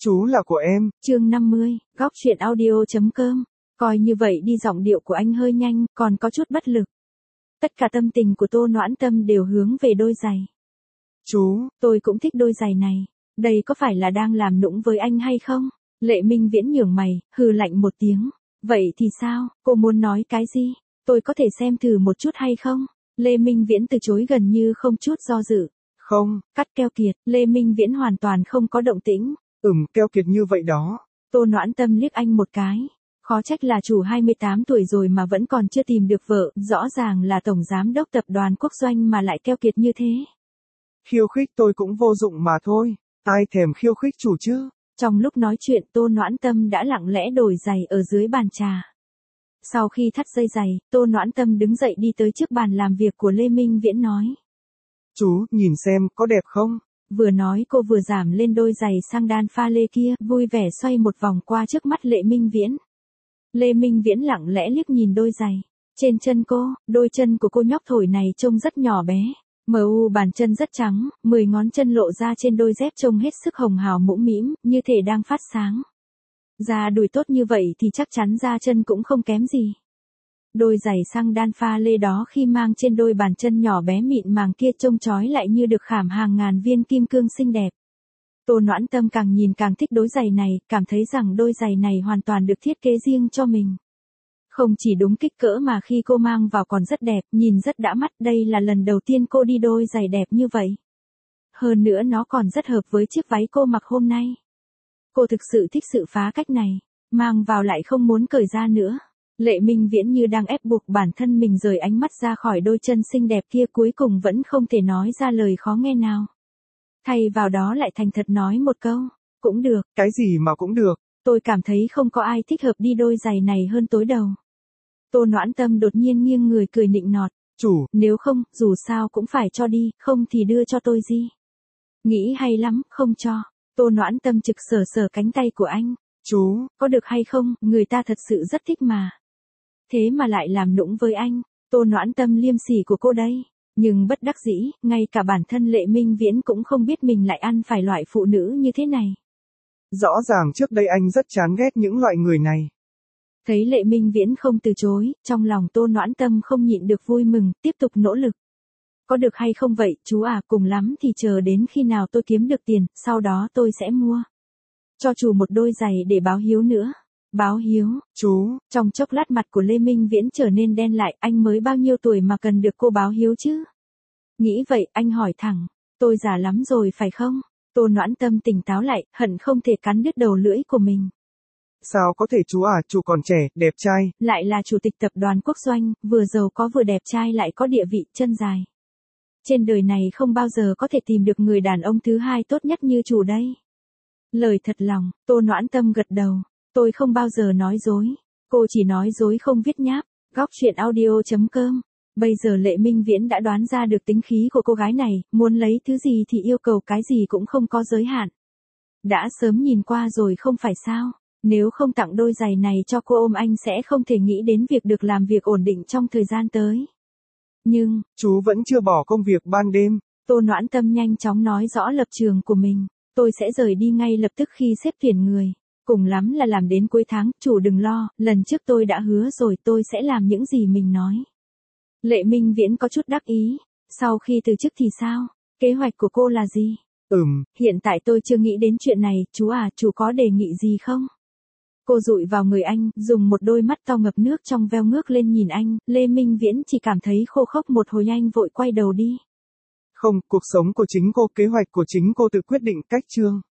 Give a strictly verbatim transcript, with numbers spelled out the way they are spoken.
Chú là của em. Chương năm mươi, góc truyện audio chấm com. Coi như vậy đi, giọng điệu của anh hơi nhanh, còn có chút bất lực. Tất cả tâm tình của Tô Noãn Tâm đều hướng về đôi giày. Chú, tôi cũng thích đôi giày này. Đây có phải là đang làm nũng với anh hay không? Lệ Minh Viễn nhướng mày, hừ lạnh một tiếng. Vậy thì sao, cô muốn nói cái gì? Tôi có thể xem thử một chút hay không? Lê Minh Viễn từ chối gần như không chút do dự. Không. Cắt keo kiệt, Lê Minh Viễn hoàn toàn không có động tĩnh. Ừm, keo kiệt như vậy đó. Tô Noãn Tâm liếc anh một cái. Khó trách là chủ hai mươi tám tuổi rồi mà vẫn còn chưa tìm được vợ, rõ ràng là tổng giám đốc tập đoàn quốc doanh mà lại keo kiệt như thế. Khiêu khích tôi cũng vô dụng mà thôi, ai thèm khiêu khích chủ chứ. Trong lúc nói chuyện, Tô Noãn Tâm đã lặng lẽ đổi giày ở dưới bàn trà. Sau khi thắt dây giày, Tô Noãn Tâm đứng dậy đi tới trước bàn làm việc của Lê Minh Viễn nói. Chú, nhìn xem, có đẹp không? Vừa nói cô vừa giảm lên đôi giày sang đan pha lê kia, vui vẻ xoay một vòng qua trước mắt Lê Minh Viễn. Lê Minh Viễn lặng lẽ liếc nhìn đôi giày. Trên chân cô, đôi chân của cô nhóc thổi này trông rất nhỏ bé. Mờ u bàn chân rất trắng, mười ngón chân lộ ra trên đôi dép trông hết sức hồng hào mũm mĩm, như thể đang phát sáng. Da đùi tốt như vậy thì chắc chắn da chân cũng không kém gì. Đôi giày xăng đan pha lê đó khi mang trên đôi bàn chân nhỏ bé mịn màng kia trông chói lại như được khảm hàng ngàn viên kim cương xinh đẹp. Tô Noãn Tâm càng nhìn càng thích đôi giày này, cảm thấy rằng đôi giày này hoàn toàn được thiết kế riêng cho mình. Không chỉ đúng kích cỡ mà khi cô mang vào còn rất đẹp, nhìn rất đã mắt, đây là lần đầu tiên cô đi đôi giày đẹp như vậy. Hơn nữa nó còn rất hợp với chiếc váy cô mặc hôm nay. Cô thực sự thích sự phá cách này, mang vào lại không muốn cởi ra nữa. Lệ Minh Viễn như đang ép buộc bản thân mình rời ánh mắt ra khỏi đôi chân xinh đẹp kia, cuối cùng vẫn không thể nói ra lời khó nghe nào. Thay vào đó lại thành thật nói một câu, cũng được. Cái gì mà cũng được. Tôi cảm thấy không có ai thích hợp đi đôi giày này hơn tối đầu. Tô Noãn Tâm đột nhiên nghiêng người cười nịnh nọt. Chủ, nếu không, dù sao cũng phải cho đi, không thì đưa cho tôi gì. Nghĩ hay lắm, không cho. Tô Noãn Tâm trực sờ sờ cánh tay của anh. Chú, có được hay không, người ta thật sự rất thích mà. Thế mà lại làm nũng với anh. Tô Noãn Tâm liêm sỉ của cô đây. Nhưng bất đắc dĩ, ngay cả bản thân Lệ Minh Viễn cũng không biết mình lại ăn phải loại phụ nữ như thế này. Rõ ràng trước đây anh rất chán ghét những loại người này. Thấy Lệ Minh Viễn không từ chối, trong lòng Tô Noãn Tâm không nhịn được vui mừng, tiếp tục nỗ lực. Có được hay không vậy, chú à, cùng lắm thì chờ đến khi nào tôi kiếm được tiền, sau đó tôi sẽ mua cho chủ một đôi giày để báo hiếu nữa. Báo hiếu, chú. Trong chốc lát mặt của Lê Minh Viễn trở nên đen lại, anh mới bao nhiêu tuổi mà cần được cô báo hiếu chứ? Nghĩ vậy, anh hỏi thẳng, tôi già lắm rồi phải không? Tô Noãn Tâm tỉnh táo lại, hận không thể cắn đứt đầu lưỡi của mình. Sao có thể chú à, chủ còn trẻ, đẹp trai. Lại là chủ tịch tập đoàn quốc doanh, vừa giàu có vừa đẹp trai lại có địa vị, chân dài. Trên đời này không bao giờ có thể tìm được người đàn ông thứ hai tốt nhất như chủ đây. Lời thật lòng, Tô Noãn Tâm gật đầu. Tôi không bao giờ nói dối. Cô chỉ nói dối không viết nháp. Góc truyện audio chấm com. Bây giờ Lệ Minh Viễn đã đoán ra được tính khí của cô gái này, muốn lấy thứ gì thì yêu cầu cái gì cũng không có giới hạn. Đã sớm nhìn qua rồi không phải sao? Nếu không tặng đôi giày này cho cô ôm anh sẽ không thể nghĩ đến việc được làm việc ổn định trong thời gian tới. Nhưng, chú vẫn chưa bỏ công việc ban đêm. Tô Noãn Tâm nhanh chóng nói rõ lập trường của mình. Tôi sẽ rời đi ngay lập tức khi xếp tuyển người. Cùng lắm là làm đến cuối tháng, chủ đừng lo, lần trước tôi đã hứa rồi, tôi sẽ làm những gì mình nói. Lệ Minh Viễn có chút đắc ý. Sau khi từ chức thì sao? Kế hoạch của cô là gì? Ừm. Hiện tại tôi chưa nghĩ đến chuyện này, chú à, chú có đề nghị gì không? Cô dụi vào người anh, dùng một đôi mắt to ngập nước trong veo ngước lên nhìn anh. Lê Minh Viễn chỉ cảm thấy khô khốc một hồi, anh vội quay đầu đi. Không, cuộc sống của chính cô, kế hoạch của chính cô tự quyết định cách chương.